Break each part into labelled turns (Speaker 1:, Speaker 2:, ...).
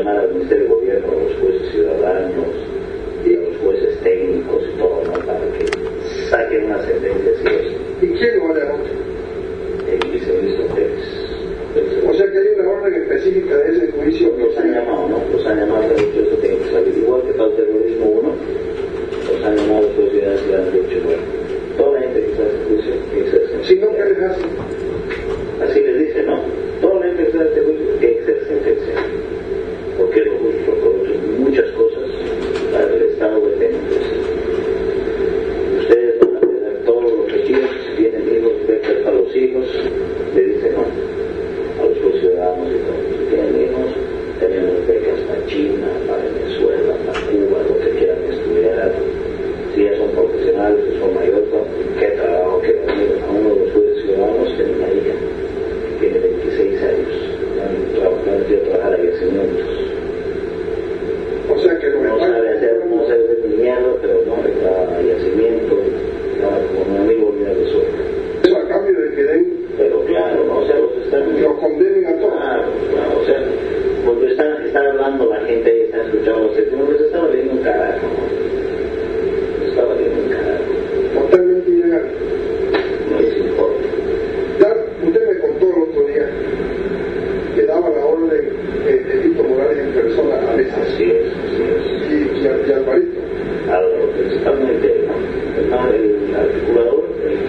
Speaker 1: llamar al Ministerio de Gobierno, a los jueces ciudadanos y a los jueces técnicos y todo, ¿no? Para que saquen una sentencia así.
Speaker 2: ¿Y quién lo hará?
Speaker 1: El viceministro Pérez.
Speaker 2: O sea que hay una orden específica de ese juicio.
Speaker 1: Los han llamado, ¿no? Los han llamado, han dicho eso tiene que salir. Igual que para el terrorismo 1, los han llamado los ciudadanos y han dicho, bueno, toda la gente que está en este juicio tiene que ser sentenciada.
Speaker 2: Si no, ¿qué les hace?
Speaker 1: Así les dice, ¿no? Toda la gente que está en este juicio tiene que ser sentenciada. Porque los corruptos muchas cosas para el Estado depende. Ustedes van a tener todo lo que quieran, si tienen hijos, becas para los hijos, le dicen no a los ciudadanos y todo. Si tienen hijos, tenemos becas para China, para Venezuela, para Cuba, lo que quieran estudiar. Si ya son profesionales, si son mayores, ¿qué trabajo que venir? A uno de los jueces ciudadanos tiene una hija que tiene 26 años, han ido a trabajar a yacimientos.
Speaker 2: O sea que
Speaker 1: No sabe hacer ni mierda, pero no, está a yacimiento, como un amigo mío de suerte.
Speaker 2: Eso a cambio de que den.
Speaker 1: Pero claro, ¿no? O sea,
Speaker 2: los condenen a todos.
Speaker 1: Claro, o sea, cuando está hablando la gente ahí, está escuchando los testimonios, les estaba leyendo un carajo, ¿no? Les estaba leyendo un carajo.
Speaker 2: Totalmente ilegal.
Speaker 1: No les importa.
Speaker 2: Ya, usted me contó el otro día que daba la orden de Tito Morales en persona a Mesa.
Speaker 1: Así es.
Speaker 2: Y Alvarito.
Speaker 1: Álvaro, principalmente, el articulador,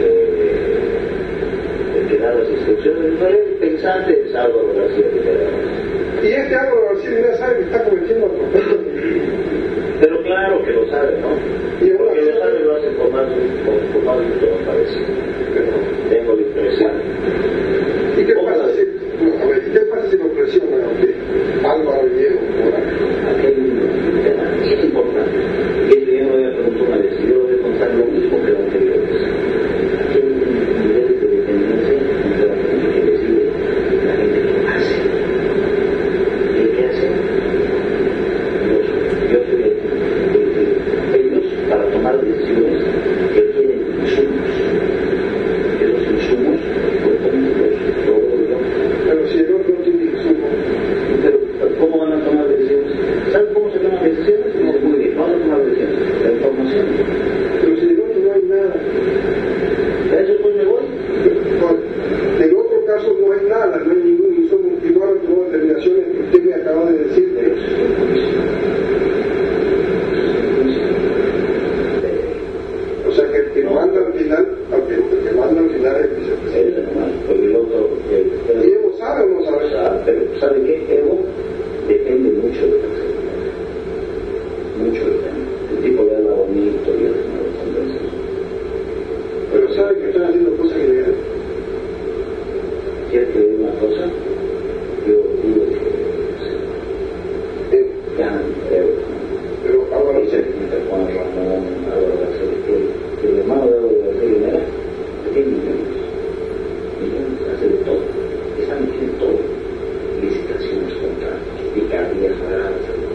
Speaker 1: el que da las instrucciones, el pensante es Álvaro García Linera.
Speaker 2: Y este Álvaro García Linera sabe que está cometiendo atropello.
Speaker 1: Pero claro que lo sabe, ¿no?
Speaker 2: Y
Speaker 1: porque lo sabe, lo hace por más que me parece. Tengo la impresión.
Speaker 2: ¿Y qué pasa si, lo presionan a usted? Álvaro y Diego Morales.
Speaker 1: Aquí hay un tema bien importante. Y yo no voy a preguntar una vez, yo voy a contar lo mismo que lo anterior. Aquí hay niveles de dependencia entre la gente que decide y la gente que hace. ¿Y qué hacen? Yo soy ellos, para tomar decisiones, que requieren insumos. Esos insumos, pues también los logro yo.
Speaker 2: Pero si el otro tiene insumos.
Speaker 1: Pero, ¿cómo van a tomar decisiones? ¿Saben cómo se toman decisiones? Dice, muy bien, vamos a tomar decisiones. La información.
Speaker 2: Pero si del otro no hay nada.
Speaker 1: ¿A eso pues me voy?
Speaker 2: Del otro caso no hay nada, no hay ningún insumo. Y no han tomado determinaciones que usted me acaba de decir de eso. O sea que el que manda al final, el que manda al final es el vicepresidente.
Speaker 1: Porque el otro...
Speaker 2: ¿Y Evo sabe o no sabe?
Speaker 1: Pero ¿sabe qué? Evo depende mucho de la gente. Mucho depende. El tipo le habla bonito y hace una conversación.
Speaker 2: Pero sabe que están haciendo cosas ilegales.
Speaker 1: ¿Quiere que le diga una cosa? Yo digo que ya creo.
Speaker 2: Pero ahora
Speaker 1: Dice Juan Ramón, Álvaro García, que el hermano de Álvaro García Linera tiene millones, hace de todo, están metiendo todo, licitaciones, contratos, picardías, baratas,